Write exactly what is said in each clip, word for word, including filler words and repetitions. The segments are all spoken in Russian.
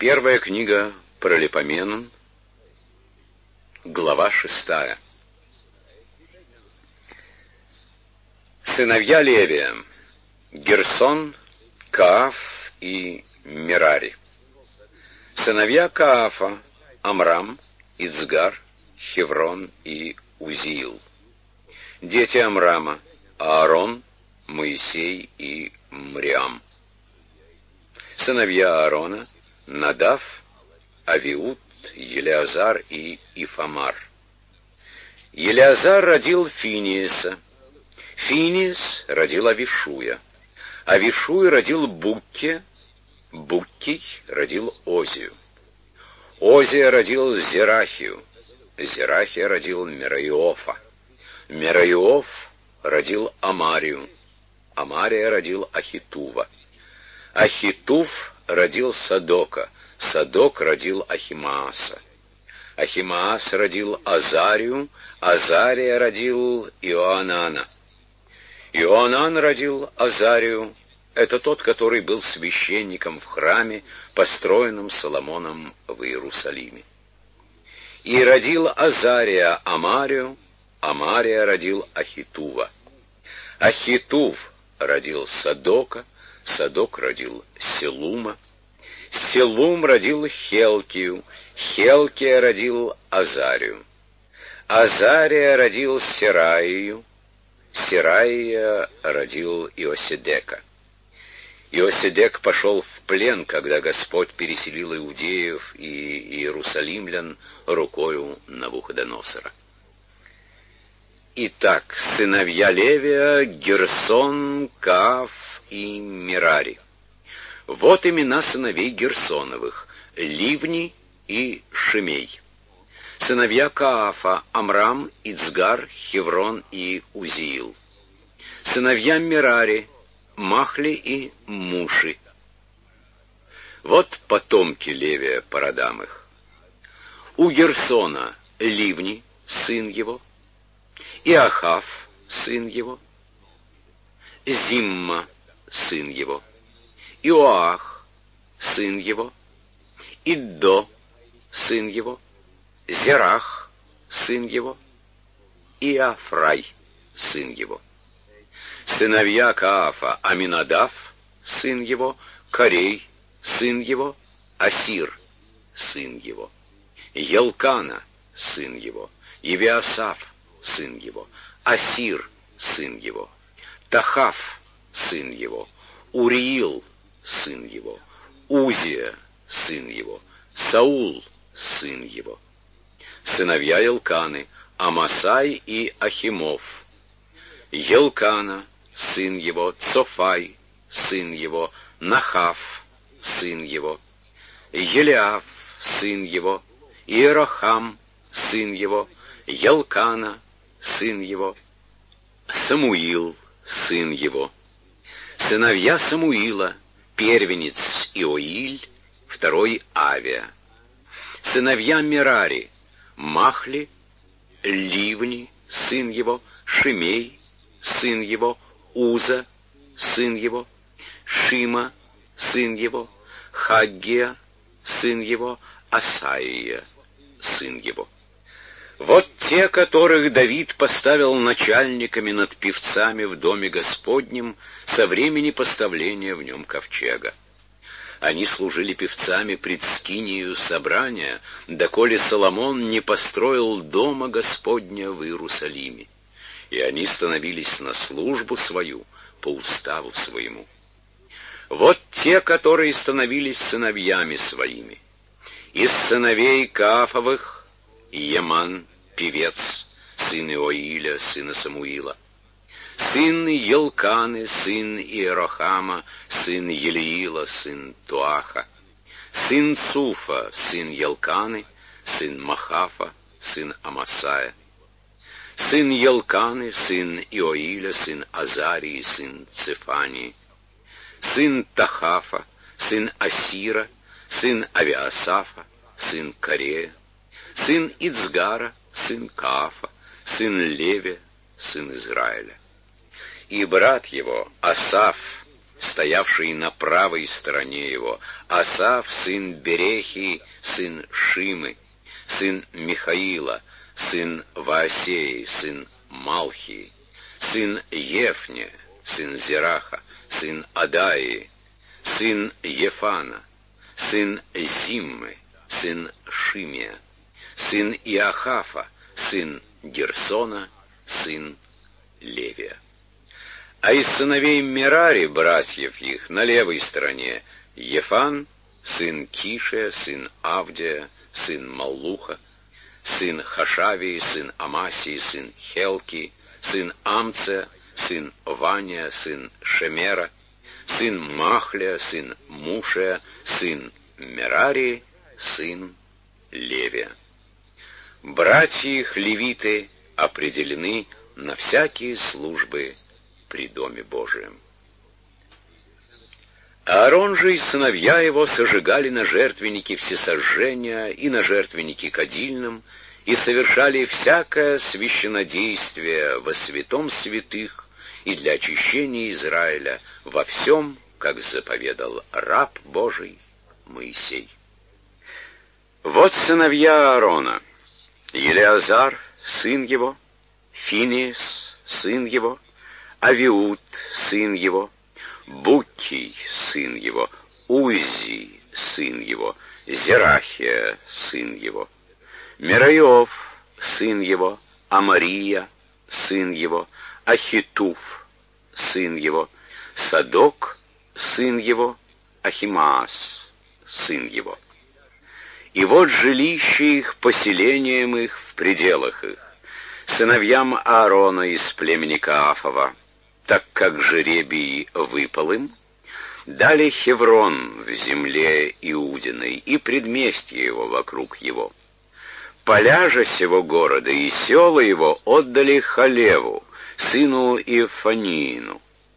Первая книга Паралипоменон, глава шестая. Сыновья Левия: Герсон, Кааф и Мерари. Сыновья Каафа: Амрам, Ицгар, Хеврон и Узиил. Дети Амрама: Аарон, Моисей и Мриам. Сыновья Аарона: Надав, Авиуд, Елеазар и Ифамар. Елеазар родил Финиеса. Финиес родил Авишуя. Авишуй родил Букке. Буккий родил Озию. Озия родил Зерахию. Зерахия родил Мераиофа. Мераиоф родил Амарию. Амария родил Ахитува. Ахитув родил Садока. Садок родил Ахимааса. Ахимаас родил Азарию. Азария родил Иоанана. Иоанан родил Азарию. Это тот, который был священником в храме, построенном Соломоном в Иерусалиме. И родил Азария Амарию. Амария родил Ахитува. Ахитув родил Садока. Садок родил Селума. Селум родил Хелкию. Хелкия родил Азарию. Азария родил Сераию. Сераия родил Иоседека. Иоседек пошел в плен, когда Господь переселил иудеев и иерусалимлян рукою Навуходоносора. Итак, сыновья Левия: Герсон, Кааф и Мерари. Вот имена сыновей Герсоновых: Ливни и Шимей. Сыновья Каафа: Амрам, Ицгар, Хеврон и Узиил. Сыновья Мерари: Махли и Муши. Вот потомки Левия по родам их. У Герсона Ливни, сын его, Иохав, сын его, Зимма, сын его, Иоах, сын его, Иддо, сын его, Зерах, сын его, Иафрай, сын его. Сыновья Каафа: Аминадав, сын его, Корей, сын его, Асир, сын его, Елкана, сын его, Евиасав, сын его, Асир, сын его, Тахав, сын его, Уриил, сын его, Узия, сын его, Саул, сын его. Сыновья Елканы: Амасай и Ахимов. Елкана, сын его, Цофай, сын его, Нахав, сын его, Елиаф, сын его, Иерохам, сын его, Елкана, сын его, Самуил, сын его. Сыновья Самуила: первенец Иоиль, второй Авия. Сыновья Мерари: Махли, Ливни, сын его, Шимей, сын его, Уза, сын его, Шима, сын его, Хаггия, сын его, Асаия, сын его. Вот те, которых Давид поставил начальниками над певцами в доме Господнем со времени поставления в нем ковчега. Они служили певцами пред скинию собрания, доколе Соломон не построил дома Господня в Иерусалиме. И они становились на службу свою по уставу своему. Вот те, которые становились сыновьями своими. Из сыновей Каафовых: Еман, певец, сын Иоиля, сына Самуила. Сын Елканы, сын Иерохама, сын Елиила, сын Туаха. Сын Суфа, сын Елканы, сын Махафа, сын Амасая. Сын Елканы, сын Иоиля, сын Азарии, сын Цефании. Сын Тахафа, сын Асира, сын Авиасафа, сын Корея. Сын Ицгара, сын Каафа, сын Левия, сын Израиля. И брат его, Асаф, стоявший на правой стороне его, Асав, сын Берехи, сын Шимы, сын Михаила, сын Ваасеи, сын Малхии, сын Ефне, сын Зераха, сын Адаи, сын Ефана, сын Зиммы, сын Шимия, сын Иохафа, сын Герсона, сын Левия. А из сыновей Мерари, братьев их, на левой стороне, Ефан, сын Кишия, сын Авдия, сын Маллуха, сын Хашавии, сын Амасии, сын Хелки, сын Амция, сын Ваня, сын Шемера, сын Махля, сын Мушия, сын Мерари, сын Левия. Братья их, левиты, определены на всякие службы при Доме Божием. Аарон же и сыновья его сожигали на жертвеннике всесожжения и на жертвеннике кадильном, и совершали всякое священнодействие во святом святых и для очищения Израиля во всем, как заповедал раб Божий Моисей. Вот сыновья Аарона: Елеазар, сын его, Финиес, сын его, Авиуд, сын его, Буккий, сын его, Узи, сын его, Зерахия, сын его, Мерайов, сын его, Амария, сын его, Ахитуф, сын его, Садок, сын его, Ахимаас, сын его. И вот жилище их, поселением их в пределах их, сыновьям Аарона из племени Каафова, так как жребий выпал им, дали Хеврон в земле Иудиной и предместье его вокруг его. Поля же сего города и села его отдали Халеву, сыну Иофанину.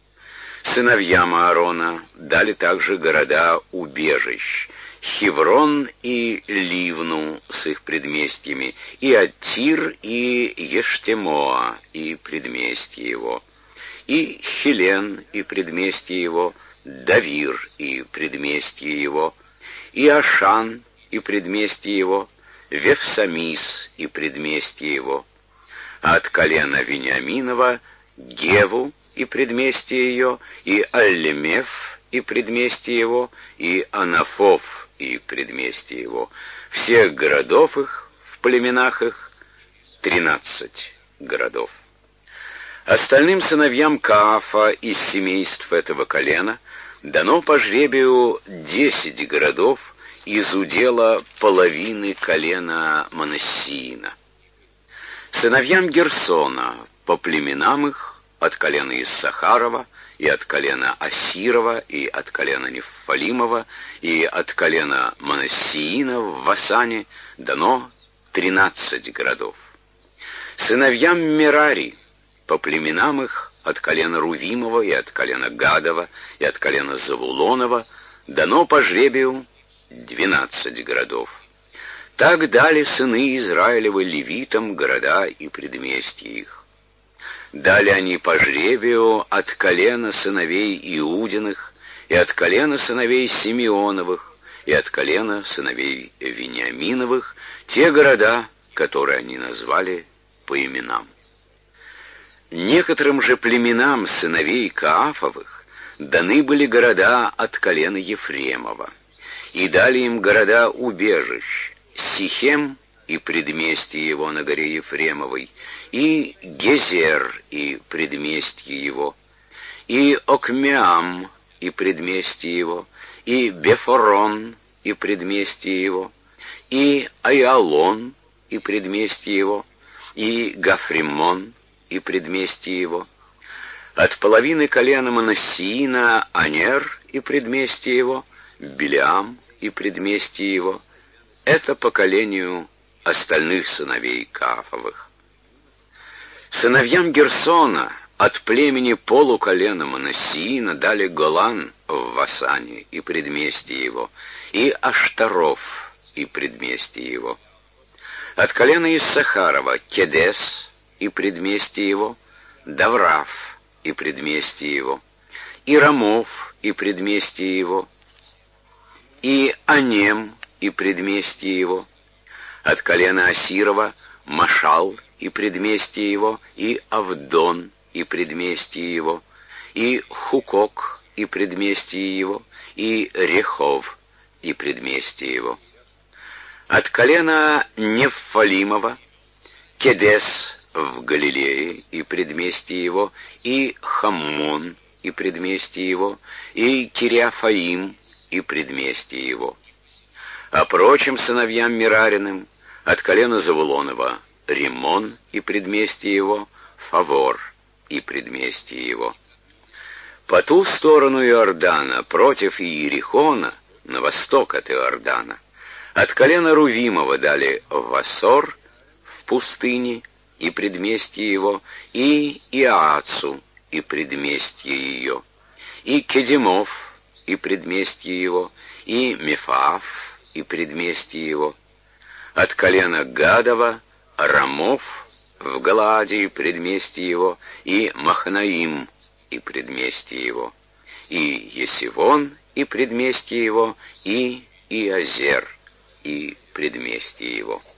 Сыновьям Аарона дали также города убежищ, Хеврон и Ливну с их предместьями, и Аттир, и Ештемоа, и предместье его, и Хелен, и предместье его, Давир, и предместье его, и Ашан, и предместье его, Вефсамис, и предместье его, а от колена Вениаминова Геву, и предместье ее, и Аллемеф, и предместье его, и Анафов, и предместье его, всех городов их, в племенах их, тринадцать городов. Остальным сыновьям Каафа из семейств этого колена дано по жребию десять городов из удела половины колена Манассиина. Сыновьям Герсона по племенам их от колена Иссахарова, и от колена Асирова, и от колена Нефалимова, и от колена Манассиина в Васане дано тринадцать городов. Сыновьям Мерари по племенам их от колена Рувимова, и от колена Гадова, и от колена Завулонова дано по жребию двенадцать городов. Так дали сыны Израилевы левитам города и предместья их. Дали они по жребию от колена сыновей Иудиных, и от колена сыновей Симеоновых, и от колена сыновей Вениаминовых те города, которые они назвали по именам. Некоторым же племенам сыновей Каафовых даны были города от колена Ефремова, и дали им города убежищ, Сихем и предместье его на горе Ефремовой, и Гезер и предместье его, и Окмеам и предместье его, и Бефорон и предместье его, и Айалон и предместье его, и Гафримон и предместье его. От половины колена Манассиина Анер и предместье его, Билеам и предместье его. Это поколению остальных сыновей Каафовых. Сыновьям Герсона от племени полуколена Манассиина дали Голан в Васане и предместье его, и Аштаров и предместье его. От колена Иссахарова Кедес и предместье его, Даврав и предместье его, и Рамов и предместье его, и Анем и предместье его, от колена Асирова Машал и предместье его, и Авдон и предместье его, и Хукок и предместье его, и Рехов и предместье его. От колена Неффалимова Кедес в Галилее и предместье его, и Хаммон и предместье его, и Кириафаим и предместье его. А прочим сыновьям Мерариным от колена Завулонова Римон и предместье его, Фавор и предместье его. По ту сторону Иордана, против Иерихона, на восток от Иордана, от колена Рувимова дали Васор в пустыне и предместье его, и Иацу и предместье ее, и Кедемов и предместье его, и Мефаав и предместье его. От колена Гадова Рамов в Галааде и предместье его, и Махнаим и предместье его, и Есивон и предместье его, и Иозер и предместье его.